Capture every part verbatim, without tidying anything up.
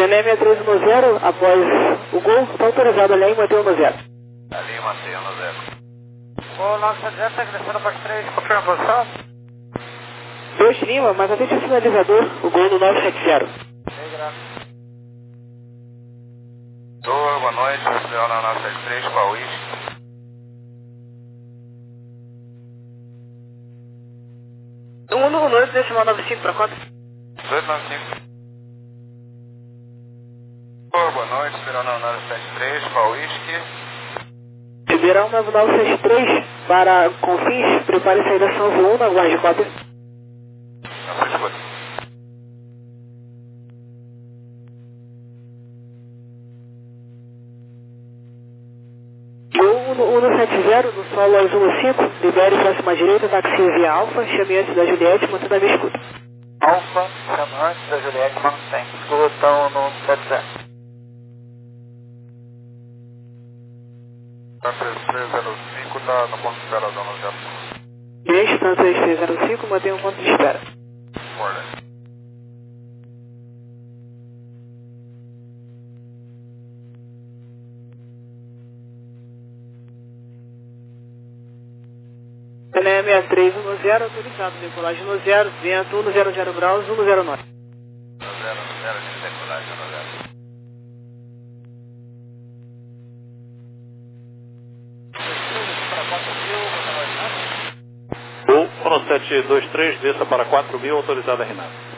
C N M três um zero, após o gol, está autorizado ali em manter o no zero. Ali mantém no zero. Gol nove sete zero, está crescendo para três, confirma a posição. dois Lima, mas atende o sinalizador, o gol no nove sete zero. Boa, boa noite, oficial na nove sete três, com a Whisky. um no noite, decimal nove cinco para quatro. dois nove cinco. Boa, boa noite, oficial na nove sete três, com a Whisky. Ribeirão nove nove seis três, para Confins, prepare saída São um, na guarda de cópia. Na sua escuta. Gol um sete zero, no solo azul cinco, libere próxima direita, táxi via Alfa, chame antes da Juliette, mantendo a minha escuta. Alfa, chama antes da Juliette, mantém. Escuta no sete zero. Tá três três zero cinco, tá no ponto de espera da no zero. Gente, tanto três três zero cinco, mantém um ponto de espera. Ordem. C N M três um zero, autorizado, decolagem no zero, vento um zero zero graus, um zero nove. No zero, no zero, de decolagem no zero. Gol um sete dois três, desça para quatro mil, autorizada a Renato.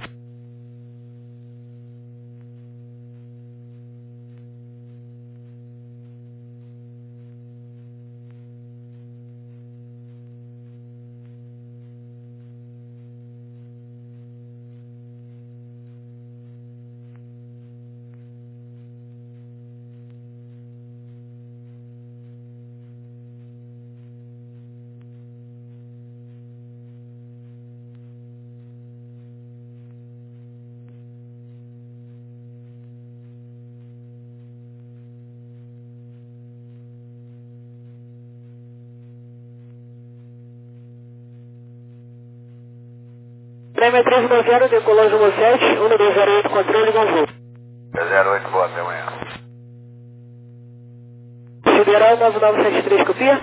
C N M três um zero, decolagem um sete, um dois zero oito, controle, bom voo. zero oito, boa, até amanhã. Sideral nove nove sete três, copia?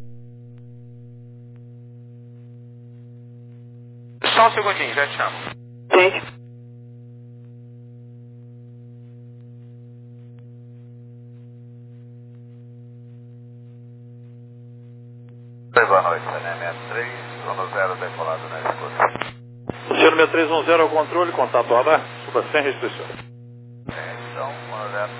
Só um segundinho, já te chamo. Gente. Boa noite, C N M três um zero, decolado na escuta. O C N M três um zero ao controle, contato radar, suba sem restrições. Então, um zero.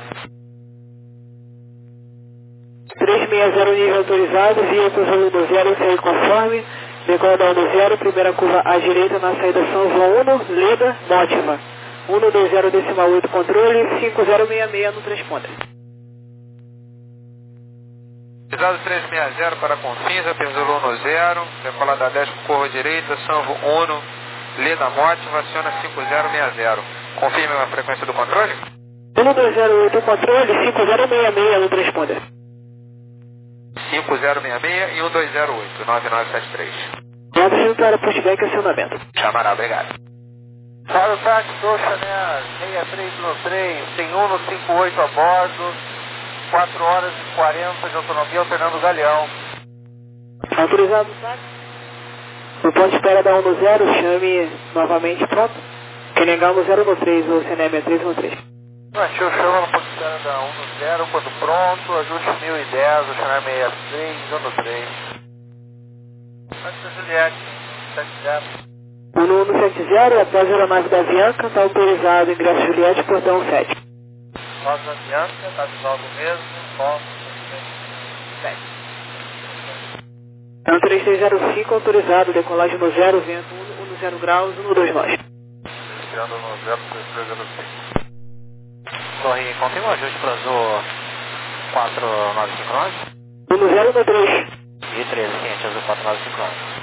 três seis zero, nível autorizado, via para o do zero, sair conforme, decola da um zero, primeira curva à direita na saída São João um, Leda, Mótima. um dois zero, decimal oito, controle, cinco zero seis seis no transponder. Pisado três seis zero para Confins, apertou um zero, decola da dez com curva direita, Sanvo um, Leda Mótima, aciona cinco zero seis zero. Confirme a frequência do controle? um dois zero oito, controle, cinco zero seis seis no transponder. cinco zero seis seis e um dois zero oito, nove nove sete três. Vamos para pushback e acionamento. Chamará, obrigado. Para o táxi do Chanel seis três um três, tem um no cinco oito a bordo, quatro horas e quarenta de autonomia, alternando o galeão. Autorizado o táxi? No ponto de espera da um zero, chame novamente, pronto. Kenengal no zero um três, o C N M três um três. Mantiu, chama no ponto de espera da um zero, quando pronto, ajuste mil e dez, o Chanel sessenta e três, um três. Antes da Juliette, sete zero. um um sete zero, após a aeronave da Avianca, está autorizado ingresso Juliette, portão sete. Nós da Avianca, está de novo mesmo, ponto sete. Então três seis zero cinco, autorizado, decolagem no zero, vento um zero graus, um dois nós. Iniciando no zero três três zero cinco. Corre, confirma o ajuste para Azul quatro nove cinco nove. um zero um três. E treze, ciente, Azul quatro nove cinco nove.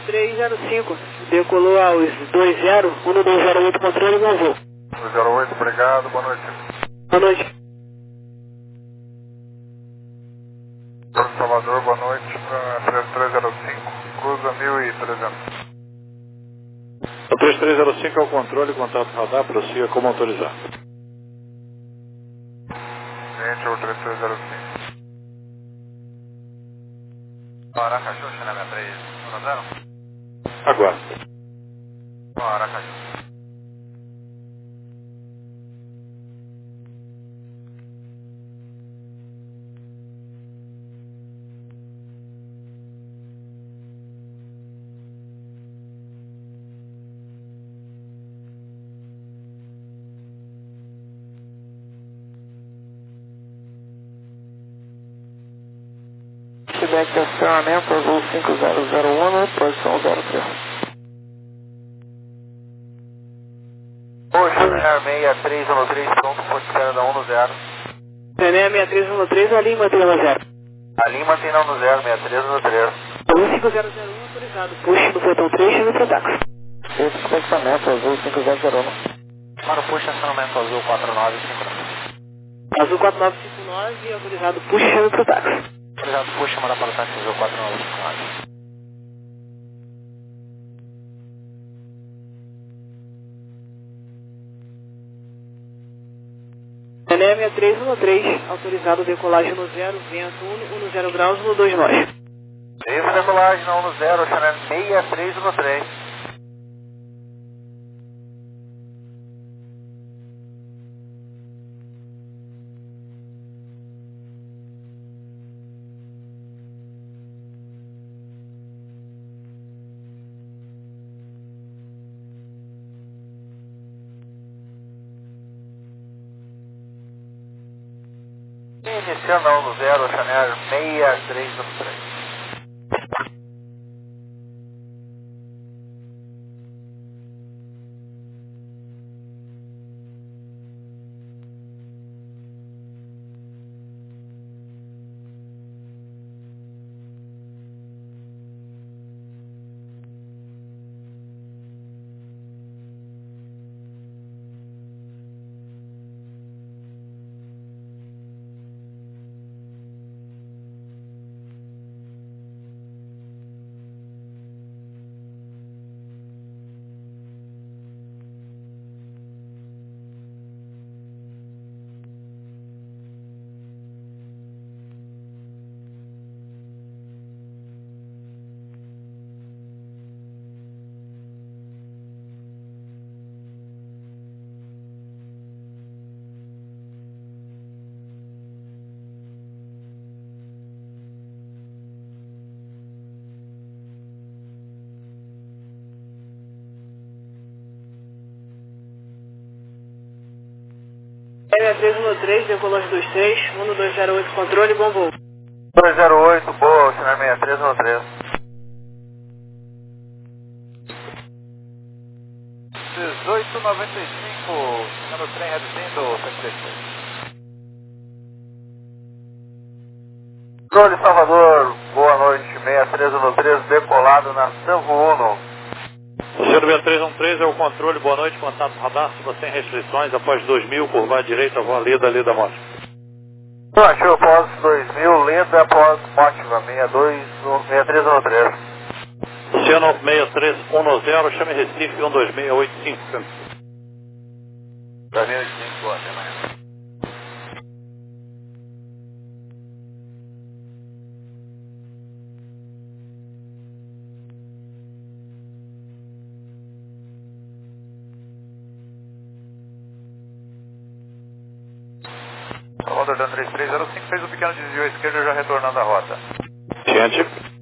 três zero cinco, decolou aos dois zero, um dois zero oito, controle, bom voo. dois zero oito, obrigado, boa noite. Boa noite. Porto Salvador, boa noite, para três três zero cinco, cruza mil e trezentos. O três três zero cinco é o controle, contato radar, prossiga como autorizado. Gente, o três três zero cinco. Aracaju, China três um zero. Aguarde. Aracaju. Feedback de acionamento, azul cinco zero zero um, posição zero três. Poxa, seis três um três, pronto, pode espera da um zero. René seis três um três, a Lima tem um zero. A Lima tem na um zero, seis três um três. Azul cinco zero zero um autorizado, push no botão três, chama para táxi. Esse posicionamento, azul cinco zero zero um. Para o push, acionamento azul quatro nove cinco nove. Azul quatro nove cinco nove, autorizado, push, chama para táxi. Obrigado, puxa, mandar para o táxi azul quatro nove cinco nove. René seis três um três, autorizado decolagem no zero, vento um, zero graus, no dois nove. Isso, decolagem na um zero, Chanel seis três um três. Iniciando a um zero, Chanel seis três um três. seis três um três, decolagem dois três, um dois zero oito, controle, bom voo. dois zero oito, boa, Chanel seis três um três. dezoito e noventa e cinco, no trem reduzindo, cento e seis. Controle Salvador, boa noite, seis três um três, decolado na Sanvo Uno. O senhor seis três um três é o controle, boa noite, contato radar, suba sem restrições, após dois mil, curva à direita, voa Leda, Leda Mótica. Achou após dois mil, Leda após Mótica, seis três um três. Oceano seis três um zero, chame Recife um dois seis oito cinco. dois mil e cinco, até mais. Salvador dando três três zero cinco, fez um pequeno desvio à esquerda, já retornando à rota. Gente.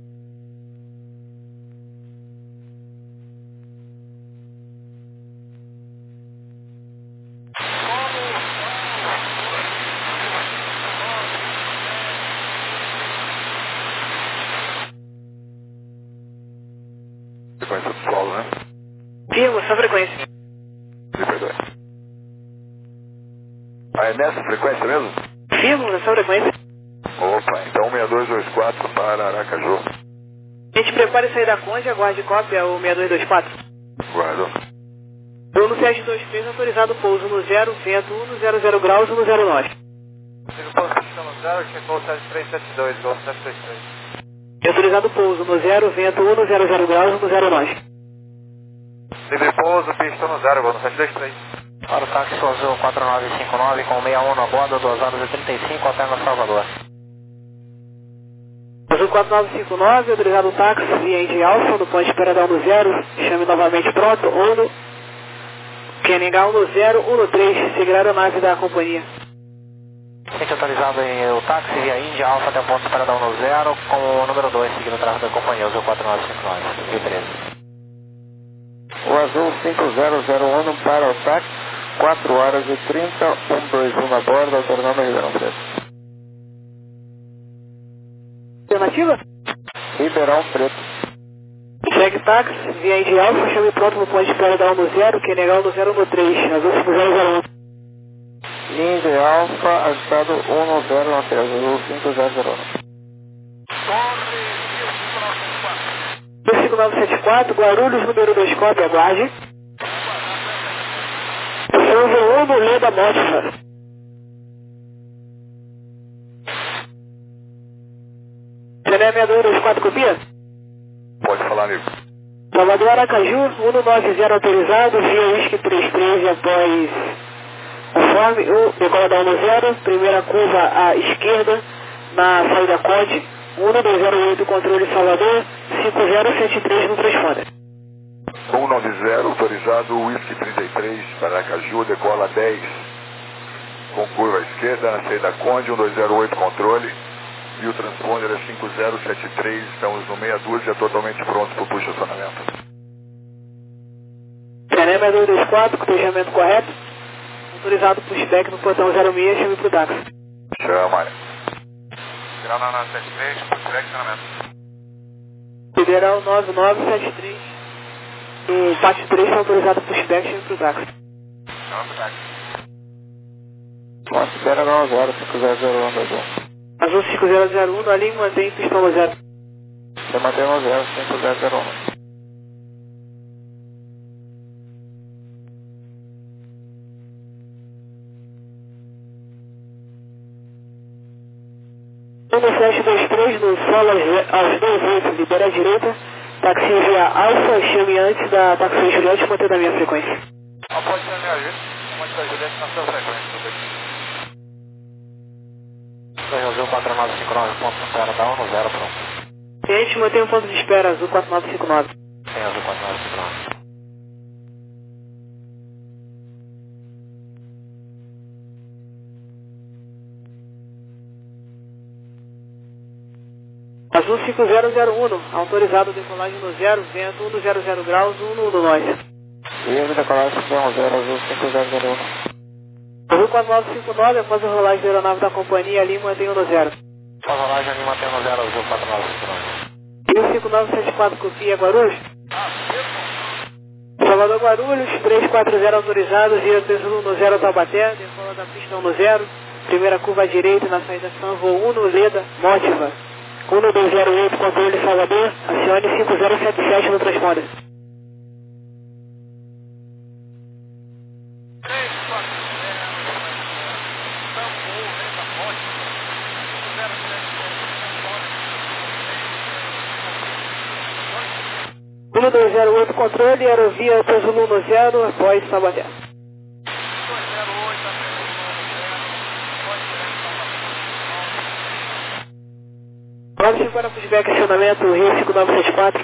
Frequência do solo, né? Firmo, essa frequência. Me perdoe. Ah, é nessa frequência mesmo? Firmo, essa frequência. Opa, então seis dois dois quatro para Aracaju. A gente prepara e sair da Conde, aguarde cópia, o seis dois dois quatro. Guardo. Bruno sete dois três, autorizado pouso no zero, vento um, zero zero graus, um zero nove. Sigo pouso no zero, chegou sete três sete dois, gol sete três três. Autorizado pouso no zero, vento um, zero zero graus, um zero nove. Sigo pouso, pista no zero, gol sete dois três. Para o táxi Azul quatro nove cinco nove com sessenta e um na borda, duas horas e trinta e cinco, até no Salvador. Azul quatro nove cinco nove, autorizado o táxi, via Indy Alfa, no ponto de espera da um no zero, chame novamente pronto, Uno, Kenninga um no zero, um no três, segurar a nave da companhia. Gente autorizado em o táxi via Indy Alfa até o ponto de espera da um no zero, com o número dois seguindo o tráfego da companhia, Azul quatro nove cinco nove, Rio treze. O Azul cinco zero zero um para o táxi, quatro horas e trinta, um dois um na borda, alternando Ribeirão Preto. Alternativa? Ribeirão Preto. Segue táxi, via Indy Alfa, chame pronto no ponto de espera da um no zero, Kenninga um no zero, um no três, Azul cinco zero zero um. Indy Alfa, agitado um no zero na três, Azul cinco zero zero um. cinco nove sete quatro, Guarulhos, número dois, cópia, aguarde. São um no Leda Mótica. Cené seis dois dois quatro, copia? Pode falar, amigo. Salvador Aracaju, um nove zero autorizado, via Whisky três três após conforme, o decola da um no zero, primeira curva à esquerda, na saída Conde, um dois zero oito, controle Salvador, cinco zero sete três no transponder. um nove zero, autorizado, Whisky trinta e três, para Aracaju, decola dez, com curva à esquerda, na saída Conde, um dois zero oito, controle, e o transponder é cinco zero sete três, estamos no meia dúzia, totalmente pronto para o push acionamento. Cené seis dois dois quatro, cotejamento correto, autorizado pushback no portão zero seis, chame pro táxi. Chama. Federal na sete três, pushback acionamento. Federal nove nove sete três, no pátio três, autorizado pushback, chame pro táxi. Chama pro táxi. Nossa, espera não, zero cinco zero zero um, Azul. Azul cinco zero zero um, na linha mantém pistão no zero. Você mantém no zero cinco zero zero um. um sete dois três, no solo aos dois oito, libera a direita, táxi via Alfa, chame antes da táxi Juliette, mantendo a minha frequência. Após a minha ajuda, comando da Juliette na sua frequência, tudo aqui. Azul quatro nove cinco nove, ponto de espera da um no zero, pronto. Cliente, mantém um ponto de espera, Azul quatro nove cinco nove. Tem Azul quatro nove cinco nove. Azul cinco zero zero um, autorizado decolagem no zero, vento um zero zero graus, um no nove. Livre decolagem um zero, Azul cinco zero zero um. Azul quatro nove cinco nove, após a rolagem da aeronave da companhia, ali mantém um no zero. Após a rolagem, ali mantém no zero, Azul quatro nove cinco nove. E o cinco nove sete quatro, copia Guarulhos? Salvador Guarulhos, três quatro zero autorizado, via Tesouro no zero Taubaté, decola da pista um no zero, primeira curva à direita na saída São um no Leda, Mótiva. um dois zero oito, controle Salvador, acione cinco zero sete sete no transponder. um dois zero oito, controle, aerovia Tesouro no zero, após Taubaté. nove cinco para pushback, acionamento, Rio cinco nove sete quatro.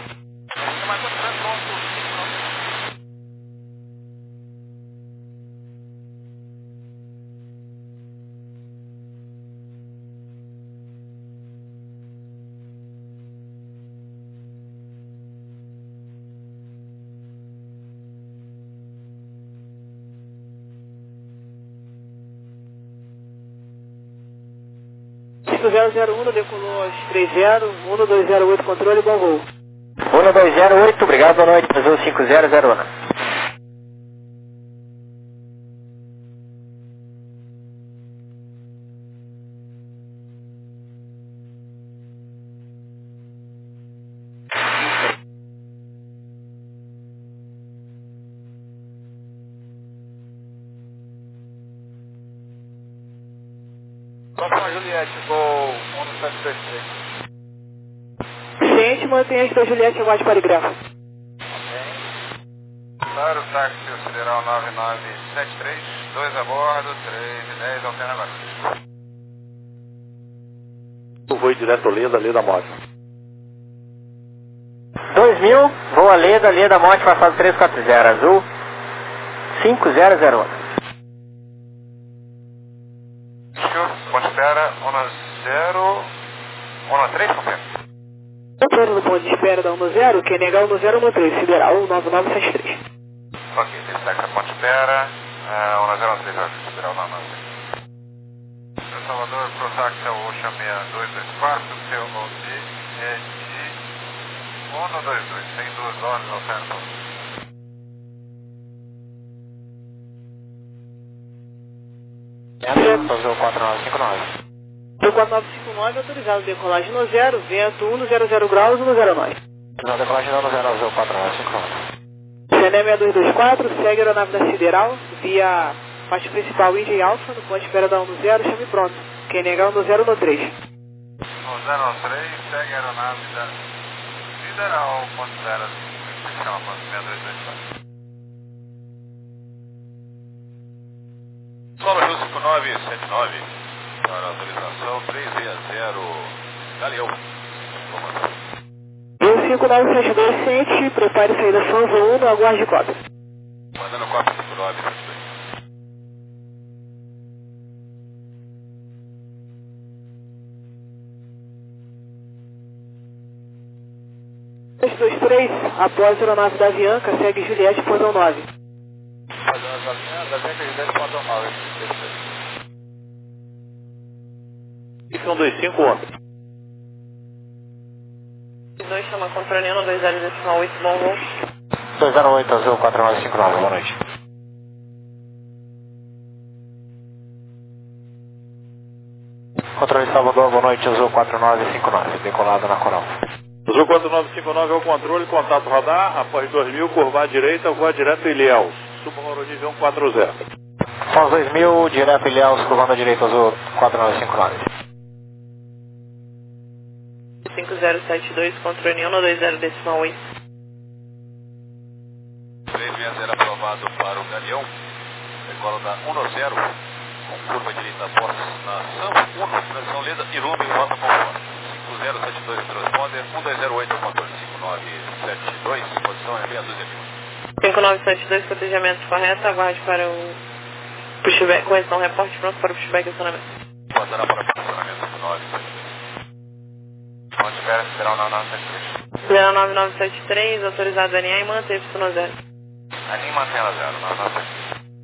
cinco zero zero um, decolou aos três zero, um dois zero oito, controle, bom voo. um dois zero oito, obrigado, boa noite, Azul cinco zero zero um. Próxima Juliette, Gol um sete dois três. Ciente, mantenha esta Juliette, aguarde parágrafo. Claro, táxi Federal nove nove sete três, dois a bordo, três e dez, alterna agora. Eu vou direto Leda, Leda Mote. dois mil, voa Leda, Leda Mote, passado três quatro zero, azul, cinco zero zero um. Ponte espera, um zero, um três, confirma. Controle no ponto de espera da um zero, quem negar um zero um três, Sideral nove nove sete três. Ok, destaque a ponte espera, um zero um três, Sideral nove nove. São Salvador, pro táxi ao Ocean seis dois dois quatro, seu O D é de um dois dois, tem duas horas, alterna. Azul quatro nove cinco nove. O quatro nove cinco nove autorizado decolagem no zero, vento um zero zero graus, um zero nove. Não, decolagem no zero, azul quatro nove cinco nove. C N E seis dois dois quatro, segue a aeronave da Sideral, via parte principal I J Alpha, no ponto de espera da um zero, chame pronto. Quem negar um zero um três. um zero um três, segue a aeronave da Sideral, ponto zero, chama ponto seis dois dois quatro. Solo Rio cinco nove sete nove, para autorização três seis zero, Galeão. Rio cinco nove sete dois, ciente, prepare saída São João um, aguarde cópia. Mandando cópia cinco nove sete dois. dois dois três, após a aeronave da Avianca, segue Juliette, portão nove. Fazendo as galinhas, da Avianca Juliette, portão nove. Y dois cinco um. dois chama controlando dois zero decimal oito, bom voo. dois zero oito, azul quatro nove cinco nove, boa noite. Controle Salvador, boa noite, azul quatro nove cinco nove, decolado na Coral. Azul quatro nove cinco nove é o controle, contato radar, após dois mil, curvar à direita, voa direto Ilhéus. Suba ao nível um quatro zero. Após dois mil, direto Ilhéus, curvando à direita, azul quatro nove cinco nove. cinco zero sete dois, controle um dois zero decimal oito. três seis zero aprovado para o Galeão. Decola da um zero, com curva direita após na São um, direção Leda, Irume, rota conforme. cinco zero sete dois, transponder, um dois zero oito, controle cinco nove sete dois, posição é meia dúzia mil. cinco nove sete dois, cotejamento correto, aguarde para o pushback, correção, reporte pronto para o pushback e acionamento. Passará para o posicionamento cinco nove sete dois. Ponte espera, Federal nove nove sete três. zero nove nove sete três, autorizado a alinhar e manter Y zero. Aninha mantém ela zero, nove nove sete três.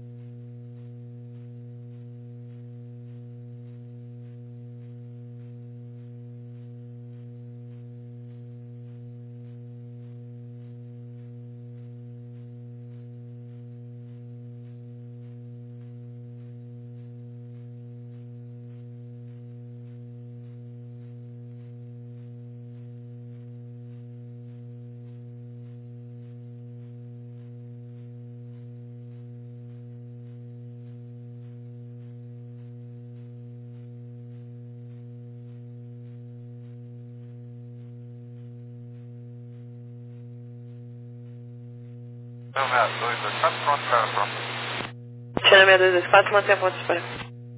dois dois quatro, pronto, cara, pronto. China seis dois dois quatro, mantém a ponta de espera.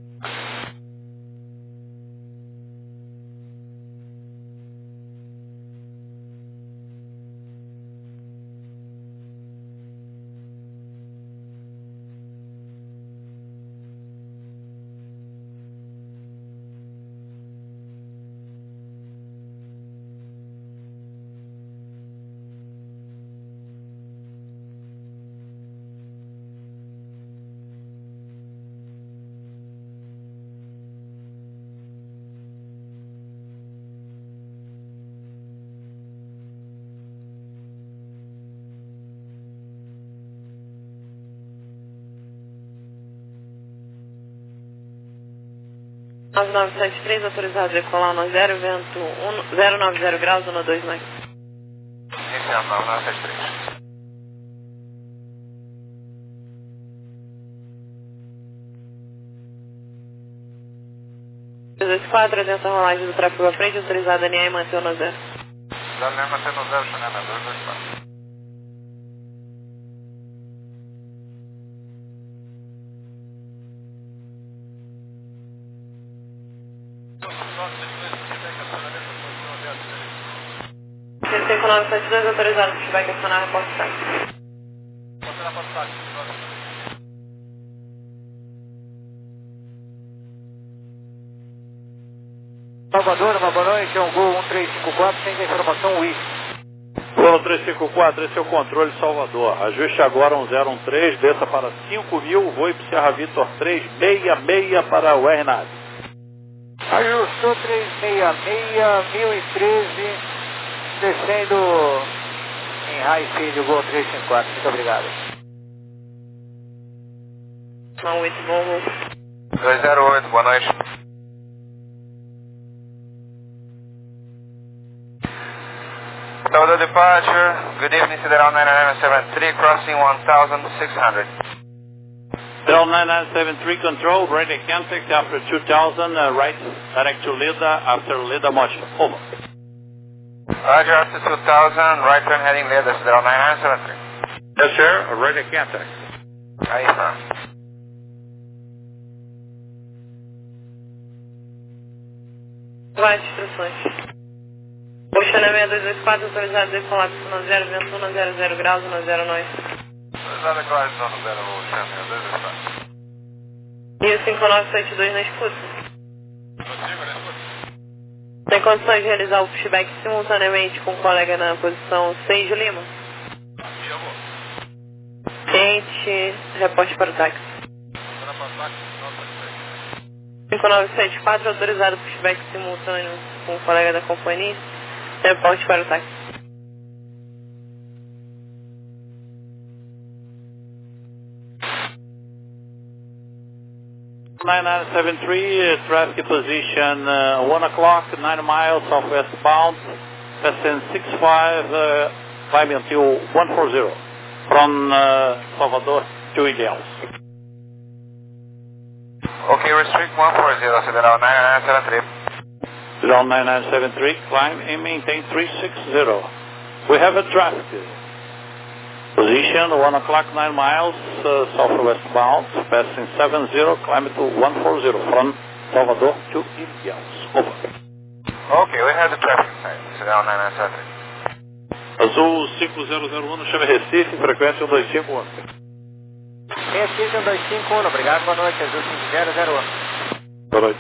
nove nove sete três, autorizado a decolar no zero, vento zero nove zero graus, um dois nove. Iniciando nove nove sete três. dois quatro, atenta a rolagem do tráfego à frente, autorizado N A e manteu no zero. Dá manter no zero, Chanel dois dois quatro. cinco nove sete dois, autorizado pushback acionar reporte táxi. Salvador, uma boa noite, é um Gol um três cinco quatro, tem a informação W I S. Gol um três cinco quatro, esse é o controle Salvador. Ajuste agora um zero um três, desça para cinco mil, voo para Sierra Vitor três seis seis para o R N A V. Ajustou três seis seis, mil e treze, descendo em High Field, Gol três cinco quatro, muito obrigado. Não, oito, bom voo. dois zero oito, boa noite. Salvador departure, good evening, Sideral nine nine seven three, crossing one thousand six hundred. Sideral nine nine seven three control, ready contact after two thousand, uh, right direct to Leda after Leda Mocha. Over. Roger, after two thousand, right turn heading Leda, Sideral nine nine seven three. Yes, sir, ready contact. Aí está. Vai, instruções. Oceana seis dois dois quatro, autorizado decolar no zero, vento um zero zero graus, no zero nove. Autorizado declaração no zero, Oceana dois dois quatro. E o cinco nove sete dois na escuta. Consigo, na escuta. Tem condições de realizar o pushback simultaneamente com o colega na posição seis de Lima? Aqui eu vou. Cliente, reporte para o táxi. Para para o táxi, nossa, cinco nove sete quatro, autorizado pushback simultâneo com o colega da companhia. Reporte para o táxi. nine nine seven three, uh, traffic position uh, one o'clock, nine miles southwest bound, passing six five, uh, climbing until one forty from uh, Salvador to Ilhéus. Okay, restrict one forty, Sideral nine nine seven three. Sideral nine nine seven three, climb and maintain three six zero. We have a traffic position one o'clock, nine miles uh, southwest bound, passing seven zero, climb to one forty from Salvador to Ilhéus. Over. Okay, we have the traffic sign, Sideral nine nine seven three. Azul cinco zero zero um, chama Recife, frequência um dois cinco um. Recife um dois cinco um, obrigado, boa noite, Azul cinco zero zero um. Boa noite.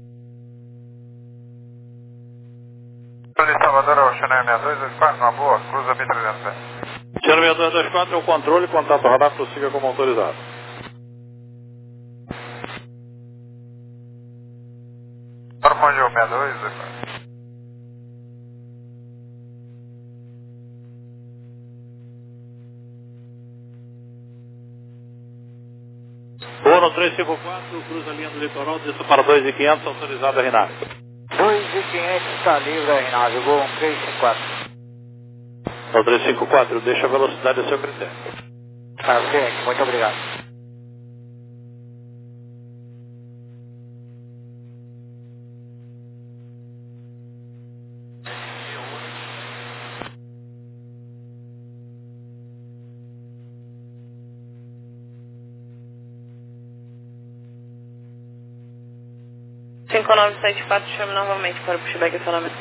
De Salvador ao Chanel seis dois dois quatro, uma boa, cruza B trezentos. Chanel seis dois dois quatro é o controle, contato radar, prossiga como autorizado. Para o Conde seis dois dois quatro. Bono três cinco quatro, cruza a linha do litoral, desça para dois mil e quinhentos, autorizado a R N A V. dois mil e quinhentos está livre a R N A V, Gol um três cinco quatro. No três cinco quatro, deixa a velocidade a seu critério. Ah, ok, muito obrigado. cinco nove sete quatro, chame novamente para o pushback acionamento.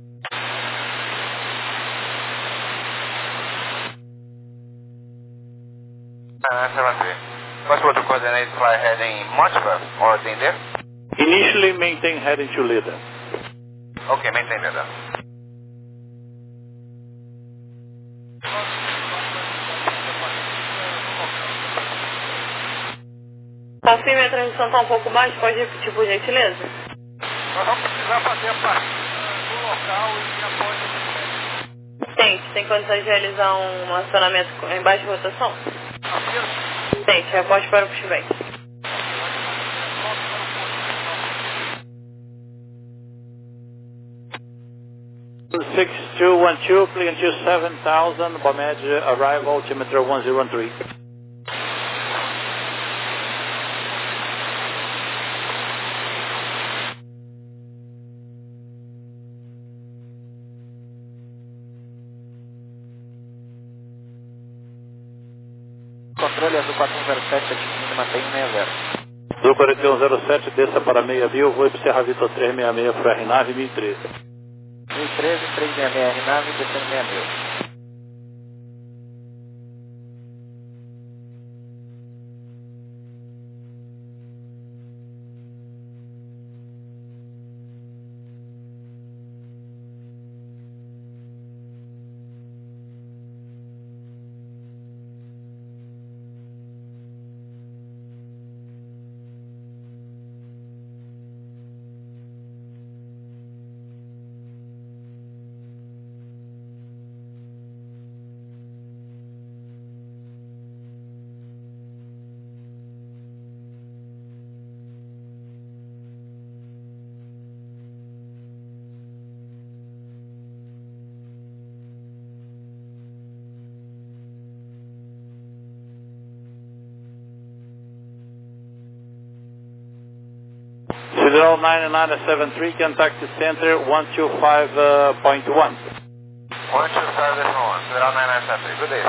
nine nine seven three. Possible to coordinate fly heading Motiva or Dender? Initially maintain heading to Leda. Okay, maintain Leda. Tá firme, a transmissão está um pouco baixa, pode repetir por gentileza? Nós vamos precisar fazer a partida do local e após. Tem, tem condições de realizar um acionamento em baixa rotação? Tem, reporte para o pushback. six two one two, clear to seven thousand, Bomed arrival, altimeter one zero one three. controle, azul quatro um zero sete, adquirindo, mantém um seis zero. Azul quarenta e um zero sete, desça para meia mil, vou para Serra Vitor trezentos e sessenta e seis, foi a R nave mil e treze. mil e treze, trezentos e sessenta e seis, R nave, descendo meia mil. Sideral nine nine seven three, contact center one two five point one. one two five point one, Sideral nine nine seven three, good day.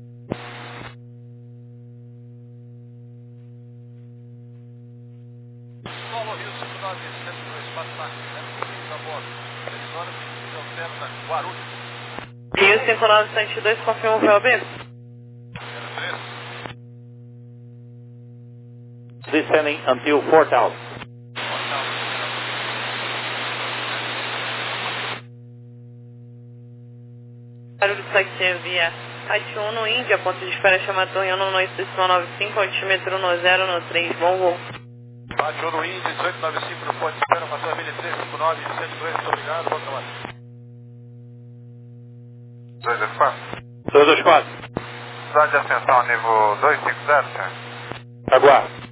Solo Rio cinco nove sete dois, espaço máximo, cento a bordo, três horas, Delta, Guarulhos. Rio cinco nove sete dois, confirma o V O B. zero três. Descending until four thousand. Barulho taxi via H um no Índia, ponto de espera chamado Tonhano, noite decimal nove cinco, altímetro no zero no três, bom voo. Bate no Índia, dezoito noventa e cinco no ponto de espera, passou a mil e três cinco nove sete dois, muito obrigado, bom trabalho. dois dois quatro. dois dois quatro. Cidade de ascensão, nível dois cinco zero, senhor. Aguardo.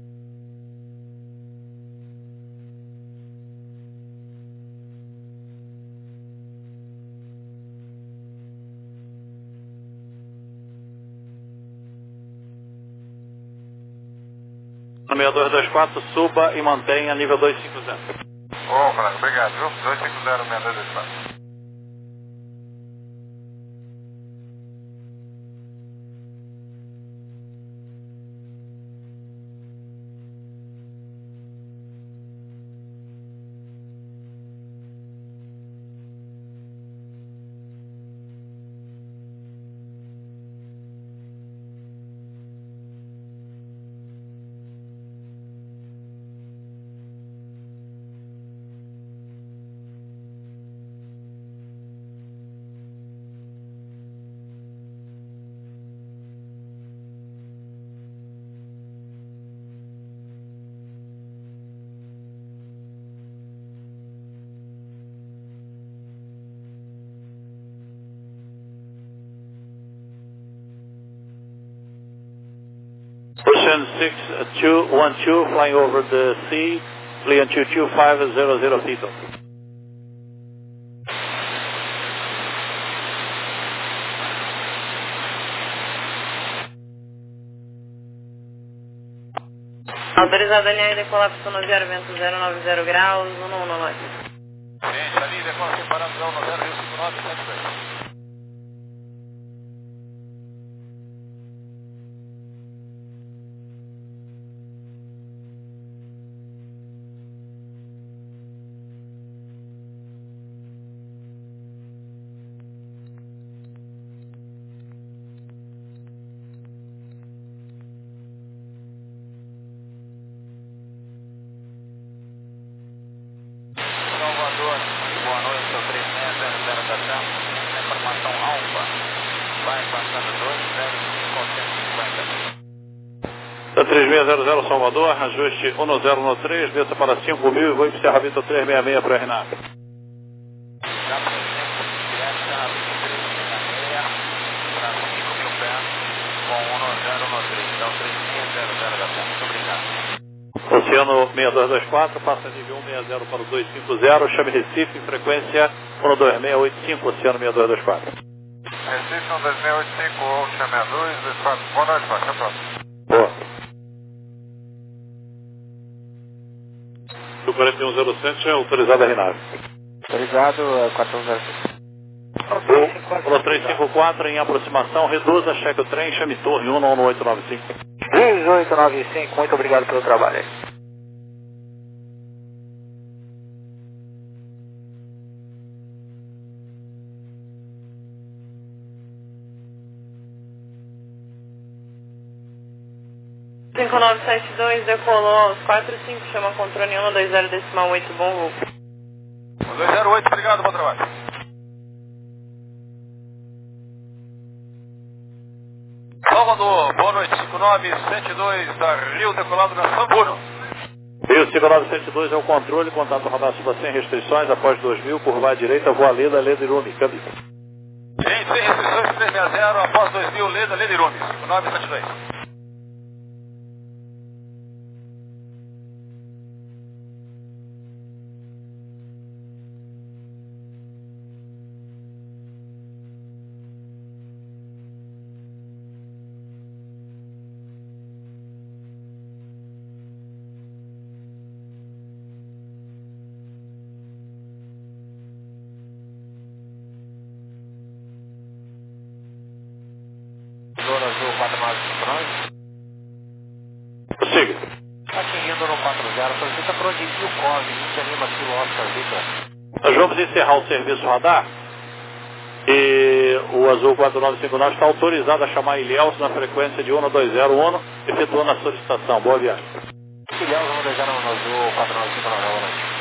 No seis dois dois quatro, suba e mantenha nível dois cinco zero. Ô, colega, obrigado, viu? dois cinco zero, seis dois dois quatro. Ocean six two one two, flying over the sea, Leon two two five zero zero Tito. Autorizado N A, decolar para no zero, vento zero nove zero graus, um um nove. Gente, ali, decola separando zero nove zero, Rio cinco nove sete dois. Salvador, boa noite, sou três seis zero zero da T A M, informação Alfa, vai passando dois zero cinco cinquenta. três seis zero zero Salvador, ajuste um zero um três, desça para cinco mil e vou para Serra Vitor trezentos e sessenta e seis para o R N A V. Já presente, direto Serra Vitor trezentos e sessenta e seis, para cinco mil pés, com um zero um três, então três seis zero zero da T A M, muito obrigado. Oceano seis dois dois quatro, passa nível um seis zero para o dois cinco zero, chame Recife, frequência um dois seis oito cinco, Oceano seis dois dois quatro. Recife um dois seis oito cinco, Ocean seis dois dois quatro, boa noite, até a próxima. Boa. Do quarenta e um zero sete, autorizado a R N A V. Autorizado, quatro um zero seis. Ok, Polo três cinco quatro em aproximação, reduza, cheque o trem, chame torre um no oito nove cinco. três oito nove cinco, muito obrigado pelo trabalho aí. cinco nove sete dois, decolou aos quatro cinco, chama controle um dois zero decimal oito, bom voo. um dois zero oito, obrigado, bom trabalho. Salvador, boa noite, cinco nove sete dois, da Rio, decolado na Sambuno. Rio cinco nove sete dois é o controle, contato radar suba sem restrições, após dois mil, curva à direita, voa Leda, Leda Irume, câmbio. Gente, sem restrições, três seis zero, após dois mil, Leda, Leda Irume, cinco nove sete dois. Siga. Atingindo no quatro zero, solicita para onde o Cove, Índia Lima, Kilo Oscar Victor. Nós vamos encerrar o serviço radar e o Azul quatro nove cinco nove está autorizado a chamar Ilhéus na frequência de um dois zero um, efetuando a solicitação. Boa viagem. Ilhéus um dois zero um, Azul quatro nove cinco nove, boa noite.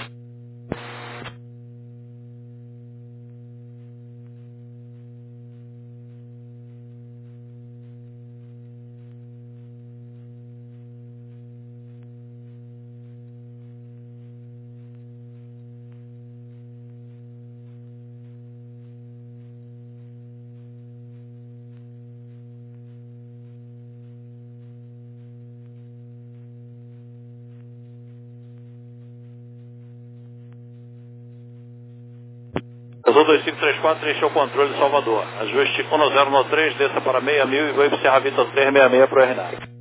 Azul dois cinco três quatro, encheu o controle de Salvador. Ajuste um zero três, desça para seis mil e vou para Serra Vitor três seis seis para o R N A.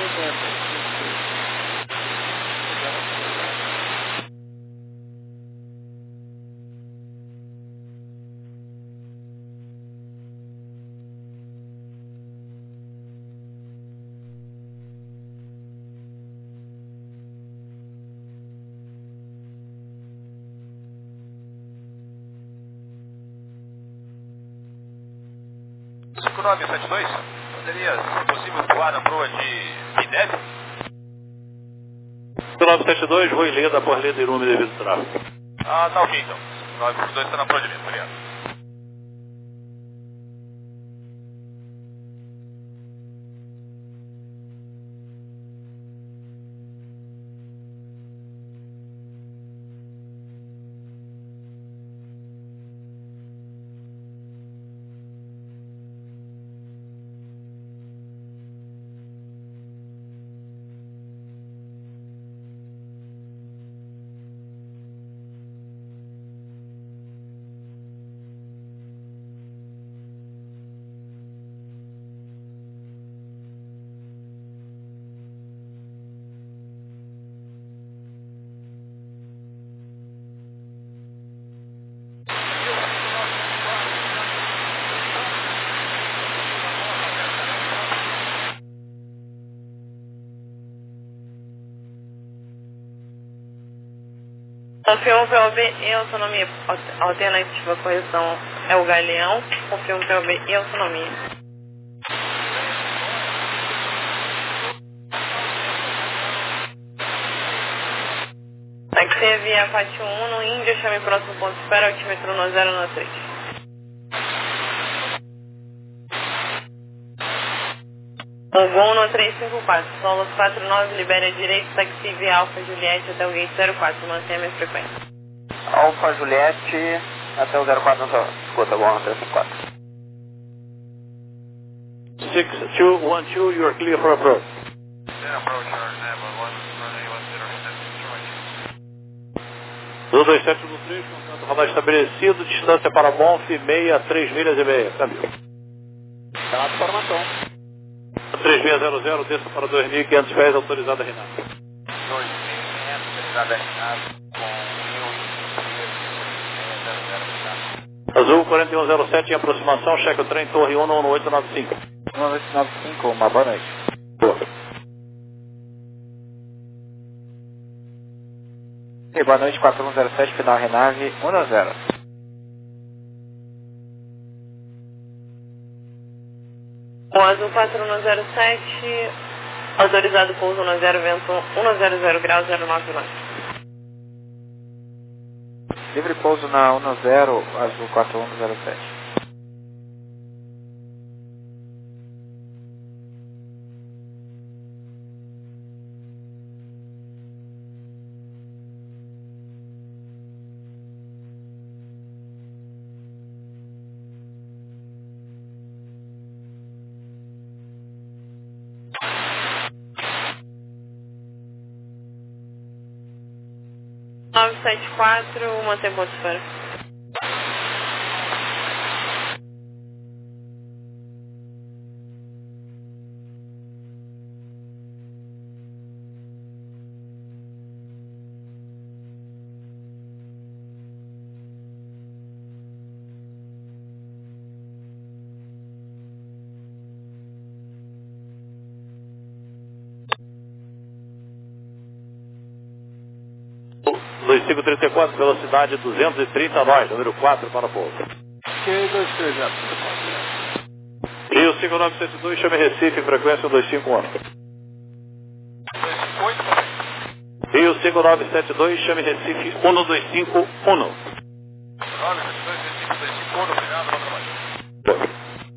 cinco nove sete dois, poderia, se possível, voar na proa de Pineve? cinco nove sete dois, vou em Leda, após Leda Irume devido ao tráfego. Ah, tá ok então. cinco nove sete dois está na proa de Leda, obrigado. Confirma o P O B e autonomia. Alternativa correção é o Galeão. Confirma o P O B e autonomia. Taxi via Pátio um no Índia, chame próximo ponto de espera, altímetro no zero nove três. Gol no três cinco quatro, Solos quatro nove, libere a direita, taxi via Alfa Juliette até o gate zero quatro, mantenha a minha frequência. Alfa Juliette até o zero quatro, não escuta, bom, até cinco quatro. six two one two, you are clear for approach. dois dois sete um três, contato radar estabelecido, distância para Bonf, meia, três milhas e meia, câmbio. Está na formação. três seis zero zero, desça para dois mil e quinhentos pés, autorizada a Renato. dois mil e quinhentos, autorizada a Renato, com mil e quinhentos, zero zero, Azul quarenta e um zero sete em aproximação, cheque o trem Torre um um oito nove cinco. um oito nove cinco, uma boa noite. Boa. E boa noite, quatro um zero sete, final Renave um zero. O Azul quatro um zero sete, autorizado pouso um zero, vento um zero zero graus, zero nove nove. Livre pouso na um zero, Azul quatro um zero sete. nove sete quatro, mantém ponto de fora. dois cinco três quatro, velocidade duzentos e trinta nós, número quatro para pouso. Ok, dois trezentos. Rio cinco nove sete dois, chame Recife, frequência um dois cinco um. Rio cinco nove sete dois, chame Recife um dois cinco um. nove sete dois, Recife dois cinco um, obrigado, bom trabalho.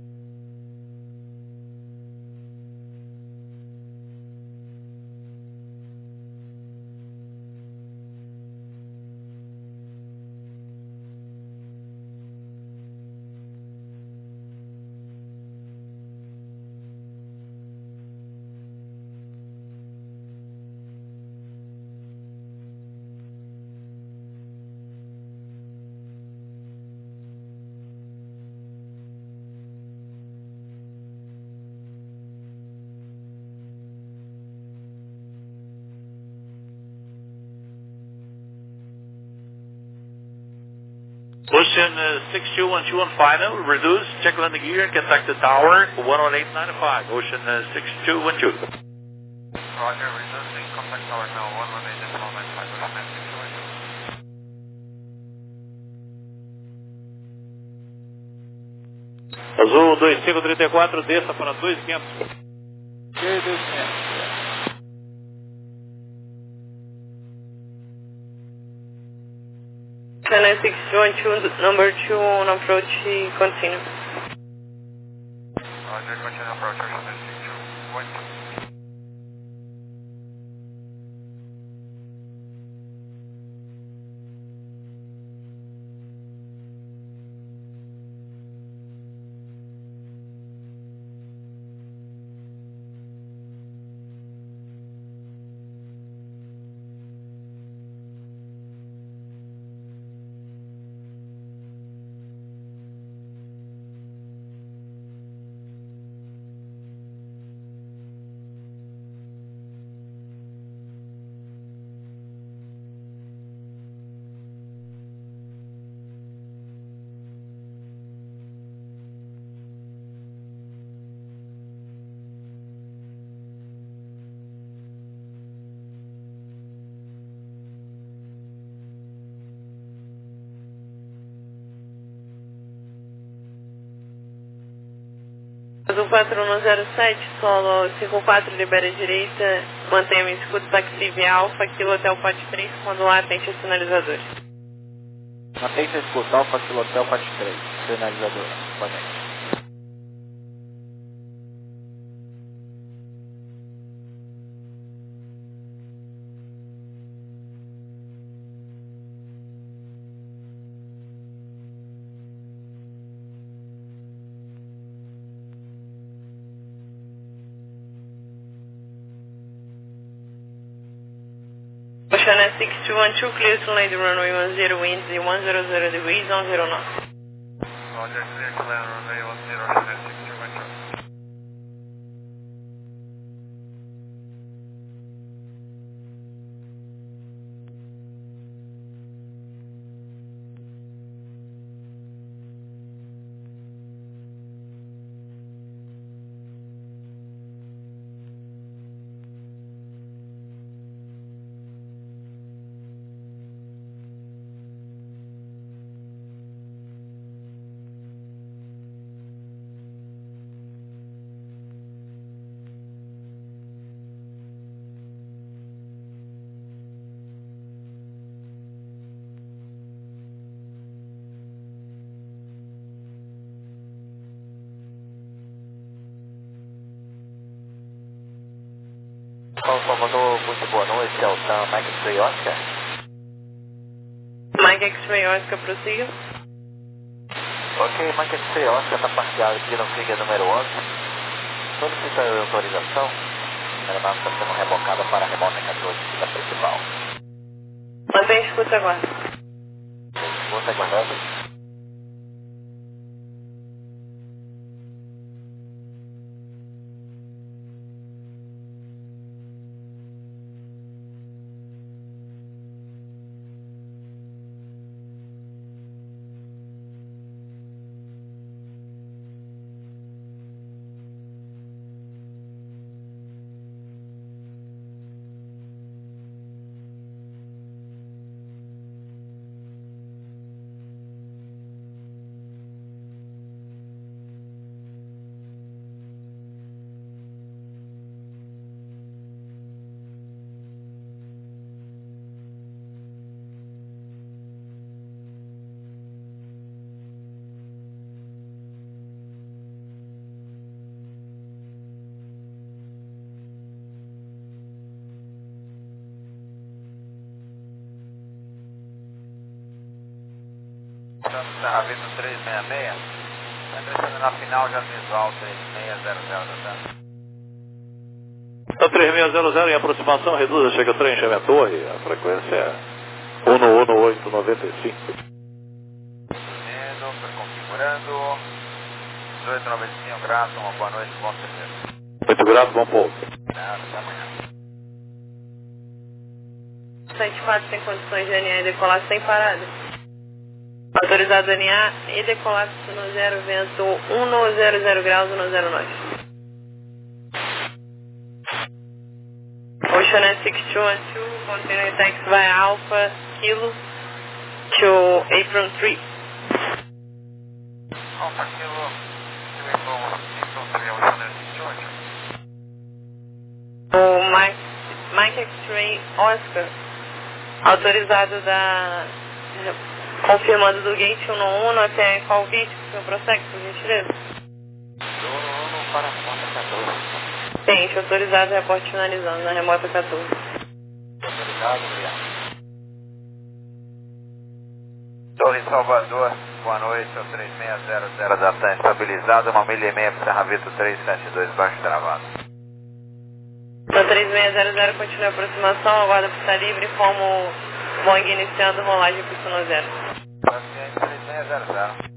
Ocean uh, six two one two one final, reduce, check landing gear, contact the tower, one one eight nine five, Ocean uh, six two one two. Roger, reducing, contact tower now, one one eight nine five, Ocean six two one two. Azul dois cinco três quatro, desça para dois quinhentos. Ok, dois quinhentos. Channel six two one two, number two on approach, continue. Roger, continue approach, Ocean six two one two. Azul quatro um zero sete, solo cinco quatro, libera a direita, mantenha o escudo taxi Alfa, Kilo Hotel Pate três, quando lá atente os sinalizadores. Mantenha-se a escutar Alfa, Kilo Hotel Pate três, sinalizador, boa noite. Channel six two one two, clear to land runway one zero, winds one zero zero degrees, one zero knots. Roger, clear to land runway one zero, Channel six two one two. Comandou, muito boa noite, é o Sam Mike X-Ray Oscar. Mike X-Ray Oscar, prossiga. Ok, Mike X-Ray Oscar está parcial aqui no Figure número onze. Solicita a autorização. A aeronave está sendo rebocada para a remota quatorze, da principal. Mantém escuta agora. Escuta aguardando. Estamos na Ravito trezentos e sessenta e seis, está descendo na final já visual três seis zero zero da T A. Então três seis zero zero em aproximação, reduz, chega o trem, chama a torre, a frequência é um um oito nove cinco. Indo, configurando, dezoito noventa e cinco, grato, uma boa noite, bom serviço. Muito grato, bom pouso. Nada, até amanhã. sete quatro tem condições de N A e decolar sem parada. Autorizado N A e decolar no zero, vento um zero zero graus no zero nove. Ocean S six two one two, continue taxi by Alpha Kilo to Apron three. Alpha Kilo, to Apron three, Ocean S six two one two. O Mike, Mike X-Ray Oscar, autorizado da... confirmando do gate um um até qual gate que o senhor prossegue, por gentileza? Do um um para a remota quatorze. Tem, autorizado, reporte finalizando na remota quatorze. Autorizado, obrigado. Torre Salvador, boa noite, é o três seis zero zero da T A M estabilizado, uma milha e meia para Ravito trezentos e setenta e dois, baixo travado. No três seis zero zero, continua a aproximação, aguarda pista livre, como Boeing iniciando rolagem para o zero. Paciente três seis zero zero.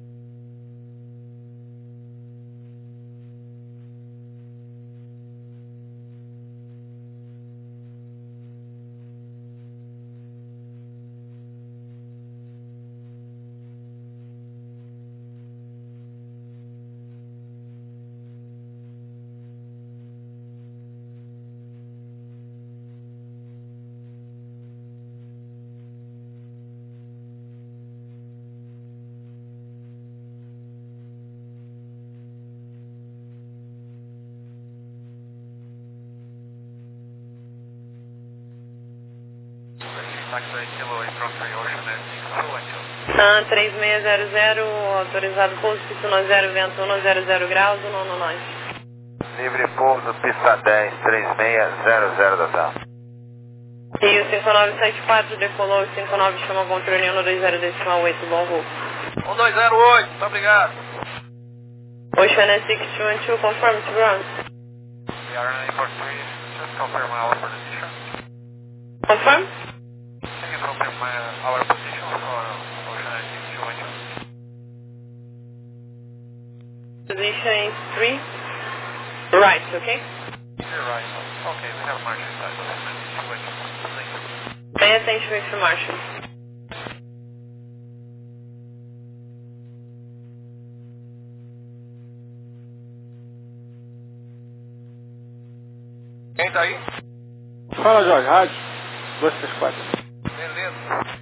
Sam três seis zero zero, autorizado pouso, pista no zero, vento um zero zero graus, no no nove. Livre pouso, pista dez, três seis zero zero da T A M. E o cinco nove sete quatro decolou, o cinco nove chama controle um dois zero decimal oito, bom voo. um dois zero oito, muito obrigado. Ocean S six two one two, confirm to ground. We are in for three, just confirm our position. Confirm? Can you confirm my, our position for Ocean S six two one two? Position is three. Right, okay? You're right. Okay, we have margin size of Ocean S six two one two. Thank you. Pay attention to Marshall. Quem tá aí? Fala, Jorge, rádio dois três quatro. Beleza.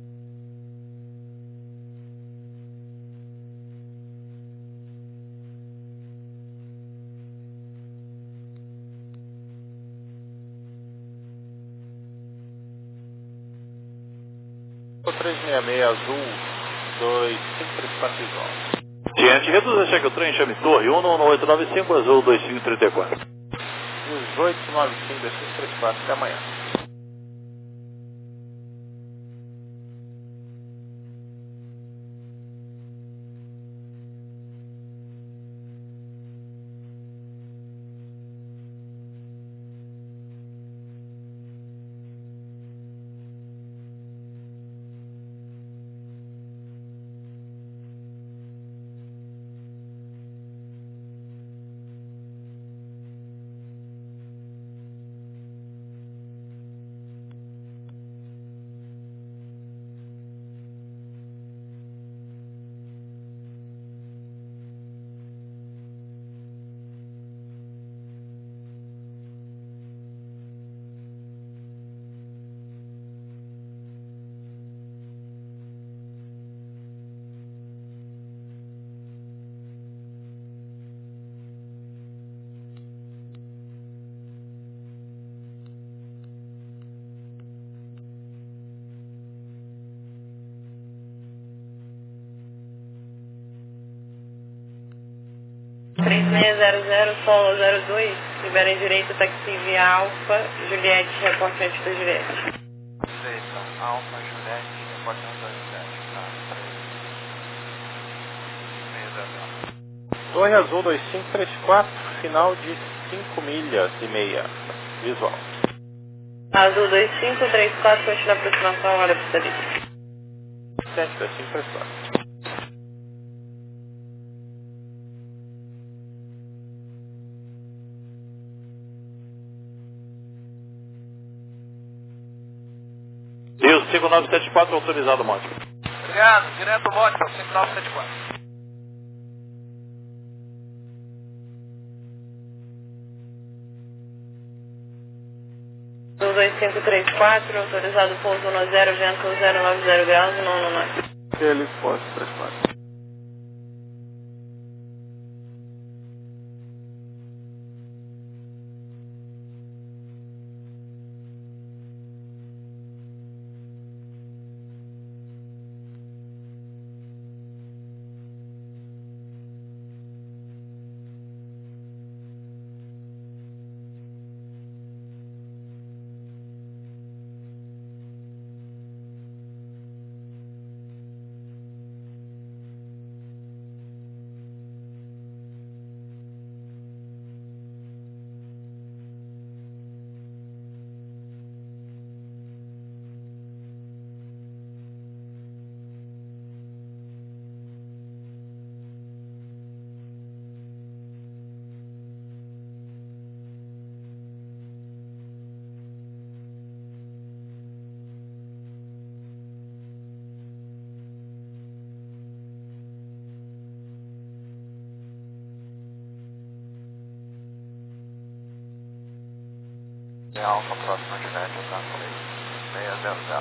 O três seis seis azul, dois cinco três quatro igual. Diante, reduza, cheque o trem, chame torre um um oito nove cinco, azul dois cinco três quatro. oito nove cinco dois cinco três quatro. Até amanhã. três seis zero zero, solo zero dois, liberem direito, taxi via Alfa, Juliette, reporte antes da Juliette. Direita, Alfa, Juliette, reporte antes da Juliette, tá, três seis zero zero. Torre Azul dois cinco três quatro, final de cinco milhas e meia, visual. Azul dois cinco três quatro, continua a aproximação, hora de saída. sete dois cinco três quatro. E o cinco nove sete quatro autorizado, Mótica. Obrigado, direto Mótica, cinco nove sete quatro. Azul dois cinco três quatro, autorizado pouso no zero, vento zero nove zero graus, nono nove. Ele pode três quatro. É Alfa, próxima Juliette, tá, três seis zero zero.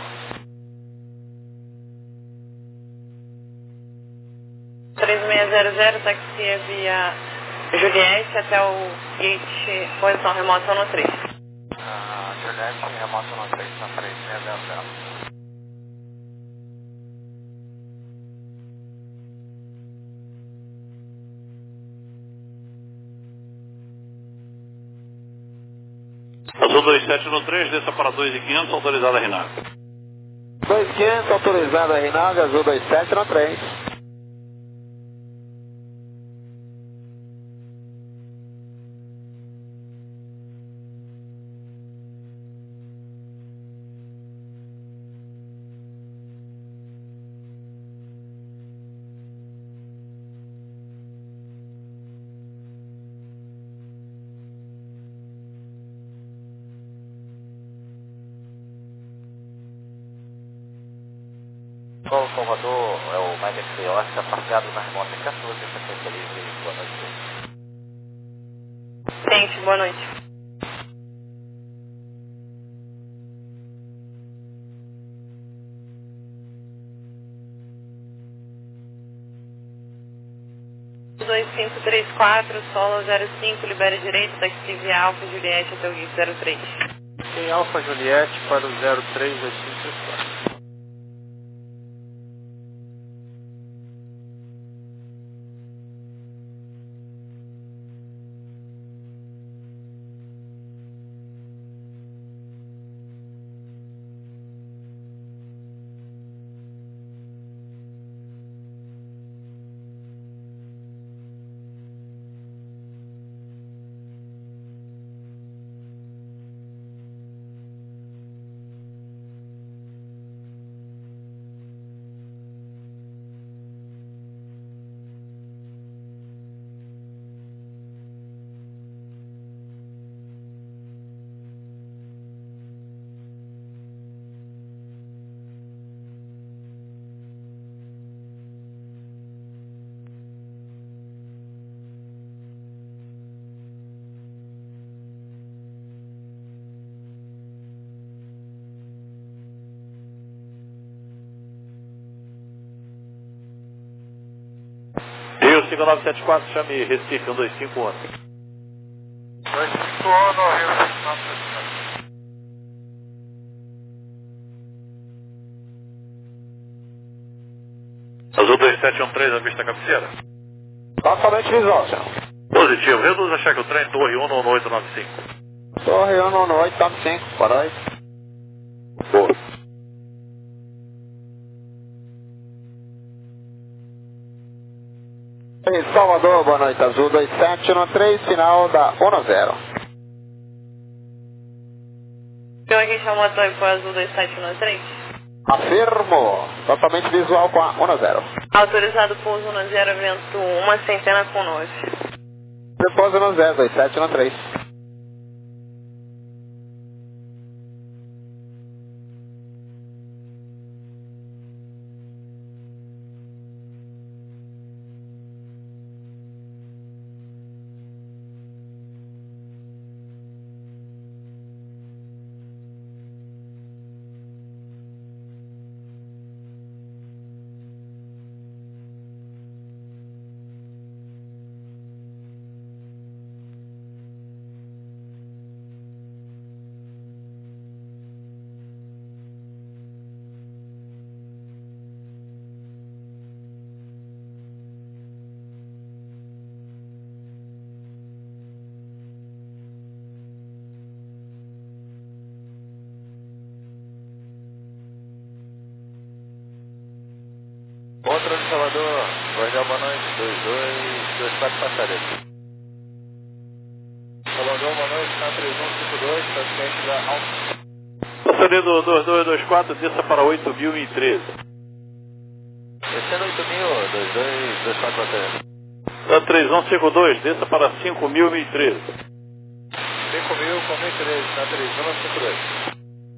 três seis zero zero, taxi via Juliette até o gate, posição remota no três. Ah, Juliette, remoto no três, tá, três seis zero zero. Azul dois sete no três, desça para dois e quinhentos, autorizada a Rinaga. dois quinhentos, autorizado a Rinaga, Azul dois sete no três. Paulo Salvador, é o Mike X Oscar, partilhado na remota quatorze, frequência livre, boa noite. Gente, boa noite. dois cinco três quatro, solo zero cinco, libere direito, taxi via Alfa, Juliette até o gate zero três. Tem Alfa Juliette para o zero três dois cinco três quatro. cinco nove sete quatro, chame Recife, um dois cinco um. dois cinco um no Rio cinco nove sete quatro. Azul dois sete um três, a vista cabeceira. Totalmente visual, senhor. Positivo, reduz a cheque o trem, Torre um um oito nove cinco. Torre um um oito nove cinco, boa noite. Boa. Em Salvador, boa noite, Azul dois sete um três, final da um zero. Então aqui chamou a torre para o Azul dois sete um três. Afirmo, totalmente visual com a um zero. Autorizado pouso um zero, vento uma centena com nove. Repouso no zero, dois sete um três. Contra de Salvador, Guardião, boa noite, dois dois dois quatro passareiro. Salvador, boa noite, na três um cinco dois, paciente da Alfa. Passareiro dois dois dois quatro, desça para oito mil e treze. Descendo oito mil, dois dois dois quatro passareiro. Da três um cinco dois, desça para cinco mil e treze. cinco mil com mil e treze, na três um cinco dois.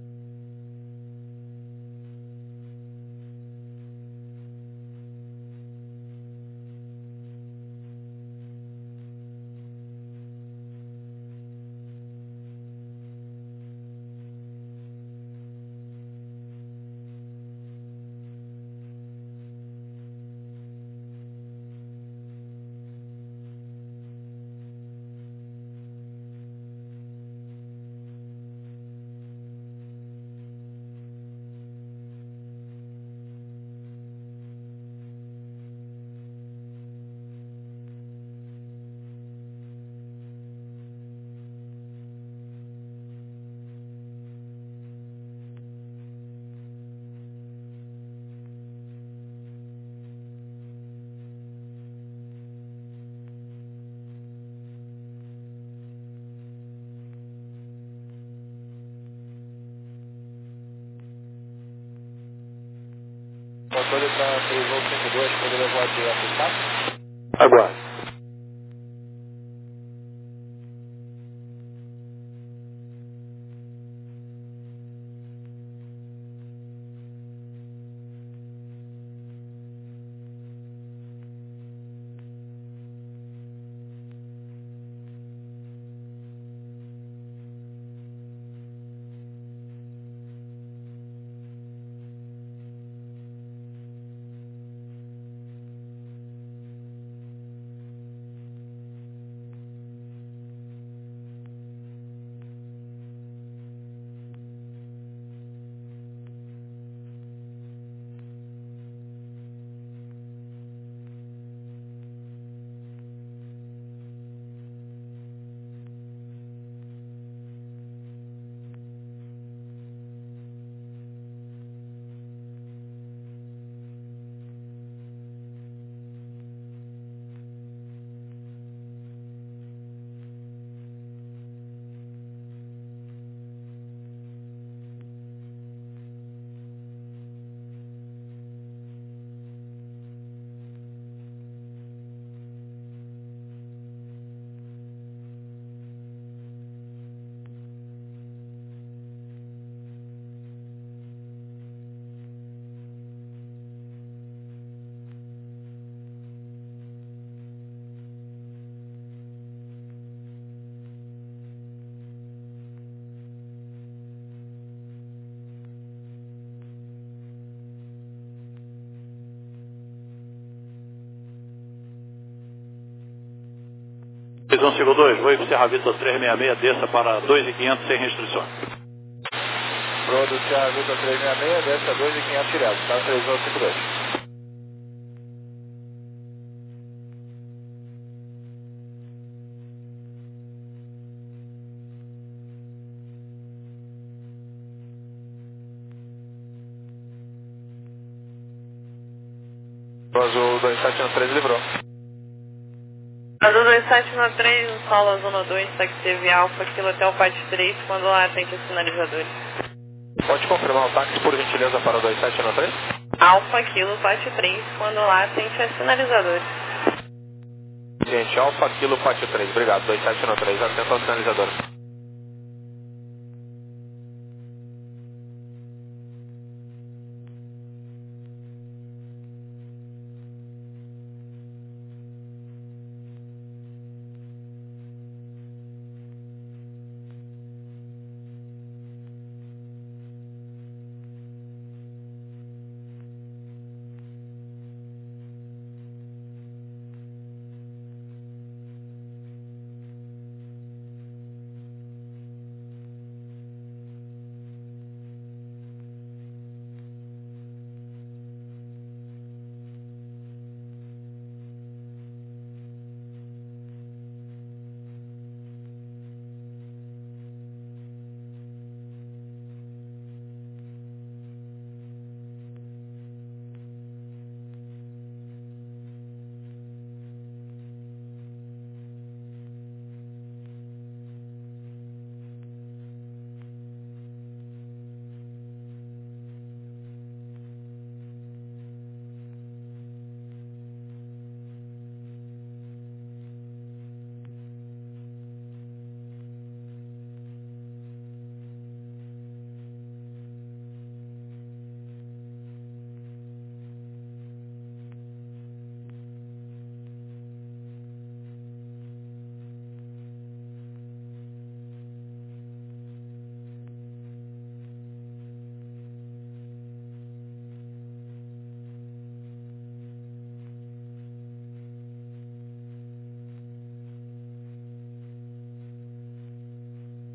Controle para três um cinco dois, pode levar de aplicar? Agora. três um cinco dois, voo Serra Vitor trezentos e sessenta e seis, desça para dois mil e quinhentos sem restrições. Brodo Serra Vitor trezentos e sessenta e seis, desça dois mil e quinhentos direto, tá? três um cinco dois. Azul dois sete um três livrou. Azul dois sete um três, solo Azul dois, táxi teve Alfa, Kilo Hotel Pat três, quando lá atende os sinalizadores. Pode confirmar o táxi, por gentileza, para o dois sete um três? Alfa, Kilo Pat três, quando lá atende os sinalizadores. Gente, Alfa, Kilo Pat três, obrigado, dois sete um três, atento aos sinalizadores.